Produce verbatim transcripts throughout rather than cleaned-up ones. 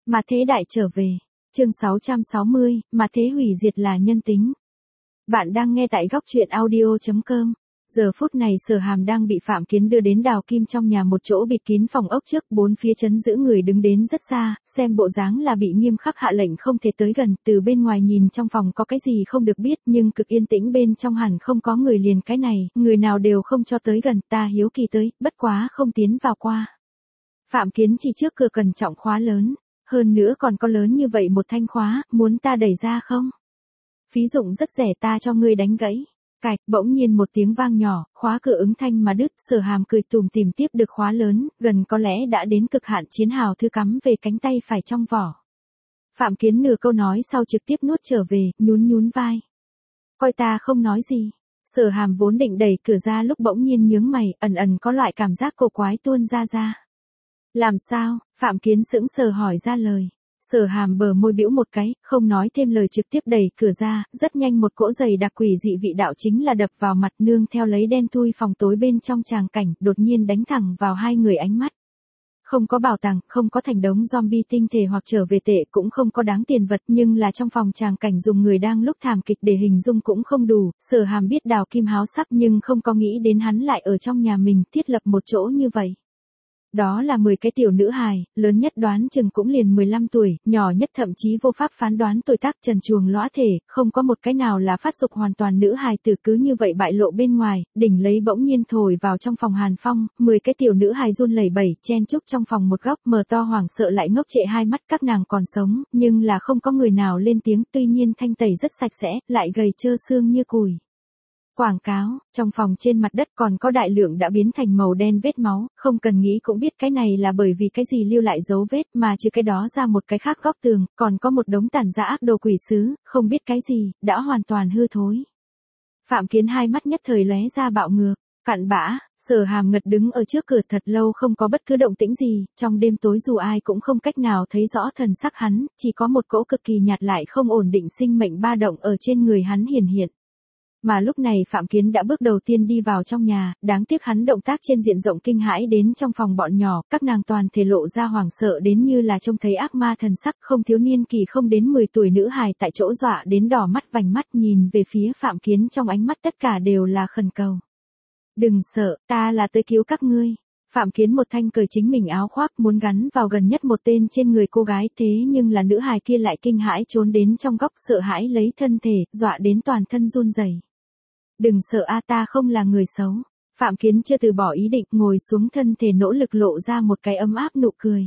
Mà thế đại trở về. Chương sáu trăm sáu mươi, mà thế hủy diệt là nhân tính. Bạn đang nghe tại góc truyện audio chấm com. Giờ phút này Sở Hàm đang bị Phạm Kiến đưa đến Đào Kim trong nhà một chỗ bịt kín phòng ốc trước, bốn phía trấn giữ người đứng đến rất xa, xem bộ dáng là bị nghiêm khắc hạ lệnh không thể tới gần, từ bên ngoài nhìn trong phòng có cái gì không được biết, nhưng cực yên tĩnh bên trong hẳn không có người liền cái này, người nào đều không cho tới gần, ta hiếu kỳ tới, bất quá không tiến vào qua. Phạm Kiến chỉ trước cửa cẩn trọng khóa lớn, hơn nữa còn có lớn như vậy một thanh khóa, muốn ta đẩy ra không? Phí dụng rất rẻ, ta cho ngươi đánh gãy. Cạch, bỗng nhiên một tiếng vang nhỏ, khóa cửa ứng thanh mà đứt, Sở Hàm cười tủm tỉm tiếp được khóa lớn, gần có lẽ đã đến cực hạn, chiến hào thư cắm về cánh tay phải trong vỏ. Phạm Kiến nửa câu nói sau trực tiếp nuốt trở về, nhún nhún vai. Coi ta không nói gì. Sở Hàm vốn định đẩy cửa ra lúc bỗng nhiên nhướng mày, ẩn ẩn có loại cảm giác cổ quái tuôn ra ra. Làm sao? Phạm Kiến sững sờ hỏi ra lời. Sở Hàm bờ môi bĩu một cái, không nói thêm lời trực tiếp đẩy cửa ra, rất nhanh một cỗ giày đặc quỷ dị vị đạo chính là đập vào mặt, nương theo lấy đen thui phòng tối bên trong tràng cảnh, đột nhiên đánh thẳng vào hai người ánh mắt. Không có bảo tàng, không có thành đống zombie tinh thể hoặc trở về tệ, cũng không có đáng tiền vật, nhưng là trong phòng tràng cảnh dùng người đang lúc thảm kịch để hình dung cũng không đủ. Sở Hàm biết Đào Kim háo sắc nhưng không có nghĩ đến hắn lại ở trong nhà mình thiết lập một chỗ như vậy. Đó là mười cái tiểu nữ hài, lớn nhất đoán chừng cũng liền mười lăm tuổi, nhỏ nhất thậm chí vô pháp phán đoán tuổi tác, trần truồng lõa thể, không có một cái nào là phát dục hoàn toàn nữ hài tử, cứ như vậy bại lộ bên ngoài, đỉnh lấy bỗng nhiên thổi vào trong phòng hàn phong, mười cái tiểu nữ hài run lẩy bẩy, chen chúc trong phòng một góc, mở to hoảng sợ lại ngốc trệ hai mắt, các nàng còn sống, nhưng là không có người nào lên tiếng, tuy nhiên thanh tẩy rất sạch sẽ, lại gầy trơ xương như cùi. Quảng cáo, trong phòng trên mặt đất còn có đại lượng đã biến thành màu đen vết máu, không cần nghĩ cũng biết cái này là bởi vì cái gì lưu lại dấu vết, mà trừ cái đó ra một cái khác góc tường, còn có một đống tàn rã ác đồ quỷ sứ, không biết cái gì, đã hoàn toàn hư thối. Phạm Kiến hai mắt nhất thời lóe ra bạo ngược, cặn bã, Sở Hàm ngật đứng ở trước cửa thật lâu không có bất cứ động tĩnh gì, trong đêm tối dù ai cũng không cách nào thấy rõ thần sắc hắn, chỉ có một cỗ cực kỳ nhạt lại không ổn định sinh mệnh ba động ở trên người hắn hiển hiện. Mà lúc này Phạm Kiến đã bước đầu tiên đi vào trong nhà, đáng tiếc hắn động tác trên diện rộng kinh hãi đến trong phòng bọn nhỏ, các nàng toàn thể lộ ra hoảng sợ đến như là trông thấy ác ma thần sắc, không thiếu niên kỳ không đến mười tuổi nữ hài tại chỗ dọa đến đỏ mắt vành mắt, nhìn về phía Phạm Kiến trong ánh mắt tất cả đều là khẩn cầu. Đừng sợ, ta là tới cứu các ngươi. Phạm Kiến một thanh cởi chính mình áo khoác muốn gắn vào gần nhất một tên trên người cô gái, thế nhưng là nữ hài kia lại kinh hãi trốn đến trong góc, sợ hãi lấy thân thể, dọa đến toàn thân run rẩy. Đừng sợ a, ta không là người xấu. Phạm Kiến chưa từ bỏ ý định, ngồi xuống, thân thể nỗ lực lộ ra một cái ấm áp nụ cười.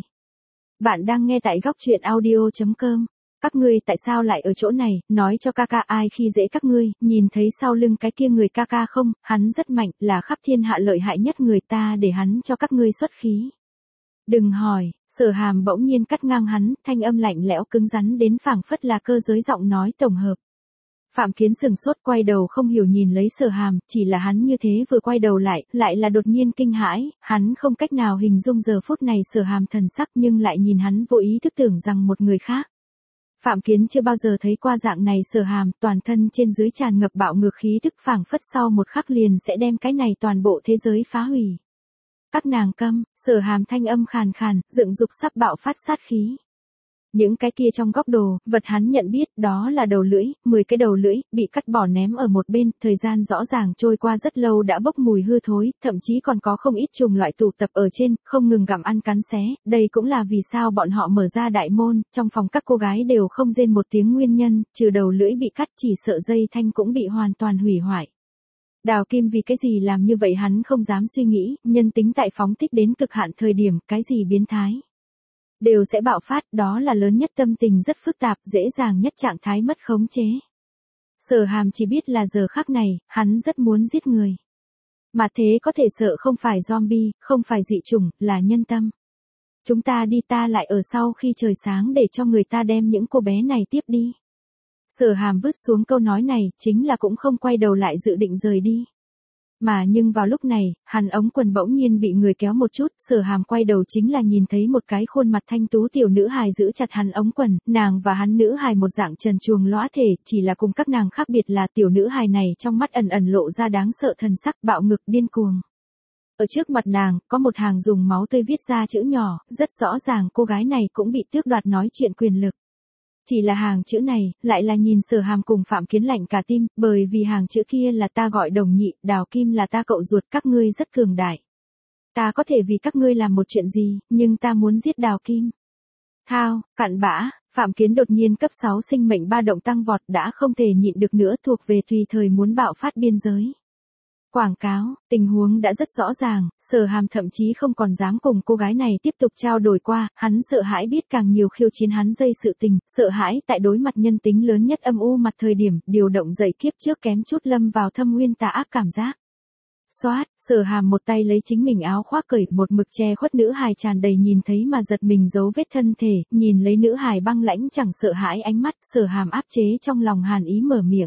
Bạn đang nghe tại góc truyện audio chấm com. Các ngươi tại sao lại ở chỗ này, nói cho ca ca ai khi dễ các ngươi, nhìn thấy sau lưng cái kia người ca ca không, hắn rất mạnh, là khắp thiên hạ lợi hại nhất người, ta để hắn cho các ngươi xuất khí. Đừng hỏi, Sở Hàm bỗng nhiên cắt ngang hắn, thanh âm lạnh lẽo cứng rắn đến phảng phất là cơ giới giọng nói tổng hợp. Phạm Kiến sừng sốt quay đầu không hiểu nhìn lấy Sở Hàm, chỉ là hắn như thế vừa quay đầu lại, lại là đột nhiên kinh hãi, hắn không cách nào hình dung giờ phút này Sở Hàm thần sắc, nhưng lại nhìn hắn vô ý thức tưởng rằng một người khác. Phạm Kiến chưa bao giờ thấy qua dạng này Sở Hàm, toàn thân trên dưới tràn ngập bạo ngược khí tức, phảng phất sau một khắc liền sẽ đem cái này toàn bộ thế giới phá hủy. Các nàng câm, Sở Hàm thanh âm khàn khàn, dựng dục sắp bạo phát sát khí. Những cái kia trong góc đồ, vật hắn nhận biết, đó là đầu lưỡi, mười cái đầu lưỡi, bị cắt bỏ ném ở một bên, thời gian rõ ràng trôi qua rất lâu đã bốc mùi hư thối, thậm chí còn có không ít trùng loại tụ tập ở trên, không ngừng gặm ăn cắn xé, đây cũng là vì sao bọn họ mở ra đại môn, trong phòng các cô gái đều không rên một tiếng nguyên nhân, trừ đầu lưỡi bị cắt, chỉ sợ dây thanh cũng bị hoàn toàn hủy hoại. Đào Kim vì cái gì làm như vậy hắn không dám suy nghĩ, nhân tính tại phóng thích đến cực hạn thời điểm, cái gì biến thái đều sẽ bạo phát, đó là lớn nhất tâm tình rất phức tạp, dễ dàng nhất trạng thái mất khống chế. Sở Hàm chỉ biết là giờ khắc này, hắn rất muốn giết người. Mà thế có thể sợ không phải zombie, không phải dị chủng, là nhân tâm. Chúng ta đi, ta lại ở sau khi trời sáng để cho người ta đem những cô bé này tiếp đi. Sở Hàm vứt xuống câu nói này, chính là cũng không quay đầu lại dự định rời đi. Mà nhưng vào lúc này, hắn ống quần bỗng nhiên bị người kéo một chút, Sở Hàm quay đầu chính là nhìn thấy một cái khuôn mặt thanh tú tiểu nữ hài giữ chặt hắn ống quần, nàng và hắn nữ hài một dạng trần truồng lõa thể, chỉ là cùng các nàng khác biệt là tiểu nữ hài này trong mắt ẩn ẩn lộ ra đáng sợ thần sắc, bạo ngực điên cuồng. Ở trước mặt nàng, có một hàng dùng máu tươi viết ra chữ nhỏ, rất rõ ràng cô gái này cũng bị tước đoạt nói chuyện quyền lực. Chỉ là hàng chữ này, lại là nhìn Sở Hàm cùng Phạm Kiến lạnh cả tim, bởi vì hàng chữ kia là ta gọi Đồng Nhị, Đào Kim là ta cậu ruột, các ngươi rất cường đại. Ta có thể vì các ngươi làm một chuyện gì, nhưng ta muốn giết Đào Kim. Thao, cặn bã, Phạm Kiến đột nhiên cấp sáu sinh mệnh ba động tăng vọt đã không thể nhịn được nữa, thuộc về tùy thời muốn bạo phát biên giới. Quảng cáo, tình huống đã rất rõ ràng, Sở Hàm thậm chí không còn dám cùng cô gái này tiếp tục trao đổi qua, hắn sợ hãi biết càng nhiều khiêu chiến hắn dây sự tình, sợ hãi tại đối mặt nhân tính lớn nhất âm u mặt thời điểm, điều động dậy kiếp trước kém chút lâm vào thâm nguyên tà ác cảm giác. Xoát, Sở Hàm một tay lấy chính mình áo khoác cởi, một mực che khuất nữ hài tràn đầy nhìn thấy mà giật mình dấu vết thân thể, nhìn lấy nữ hài băng lãnh chẳng sợ hãi ánh mắt, Sở Hàm áp chế trong lòng hàn ý mở miệng.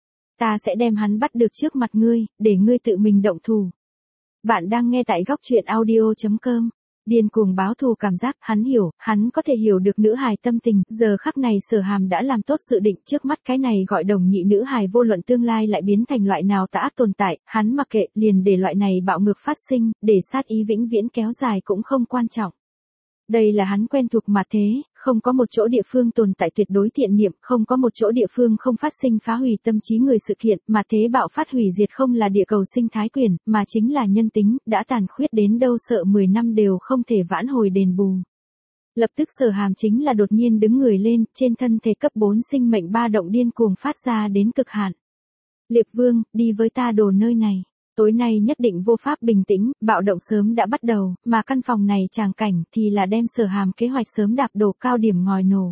Ta sẽ đem hắn bắt được trước mặt ngươi, để ngươi tự mình động thủ. Bạn đang nghe tại góc truyện audio chấm com. Điên cuồng báo thù cảm giác, hắn hiểu, hắn có thể hiểu được nữ hài tâm tình, giờ khắc này Sở Hàm đã làm tốt dự định, trước mắt cái này gọi Đồng Nhị nữ hài vô luận tương lai lại biến thành loại nào tà ác tồn tại, hắn mặc kệ, liền để loại này bạo ngược phát sinh, để sát ý vĩnh viễn kéo dài cũng không quan trọng. Đây là hắn quen thuộc mà thế, không có một chỗ địa phương tồn tại tuyệt đối thiện niệm, không có một chỗ địa phương không phát sinh phá hủy tâm trí người sự kiện, mà thế bạo phát hủy diệt không là địa cầu sinh thái quyền, mà chính là nhân tính, đã tàn khuyết đến đâu sợ mười năm đều không thể vãn hồi đền bù. Lập tức Sở Hàm chính là đột nhiên đứng người lên, trên thân thể cấp bốn sinh mệnh ba động điên cuồng phát ra đến cực hạn. Liệp Vương, đi với ta đồ nơi này. Tối nay nhất định vô pháp bình tĩnh, bạo động sớm đã bắt đầu, mà căn phòng này tràng cảnh thì là đem Sở Hàm kế hoạch sớm đạp đổ cao điểm ngòi nổ.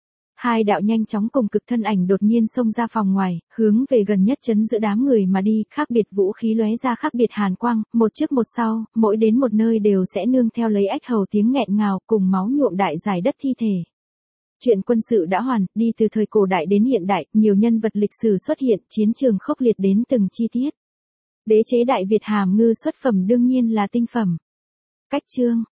Hai đạo nhanh chóng cùng cực thân ảnh đột nhiên xông ra phòng ngoài, hướng về gần nhất chấn giữ đám người mà đi, khác biệt vũ khí lóe ra khác biệt hàn quang, một trước một sau, mỗi đến một nơi đều sẽ nương theo lấy ách hầu tiếng nghẹn ngào cùng máu nhuộm đại giải đất thi thể. Chuyện quân sự đã hoàn, đi từ thời cổ đại đến hiện đại, nhiều nhân vật lịch sử xuất hiện, chiến trường khốc liệt đến từng chi tiết. Đế chế Đại Việt hàm ngư xuất phẩm đương nhiên là tinh phẩm. Cách chương,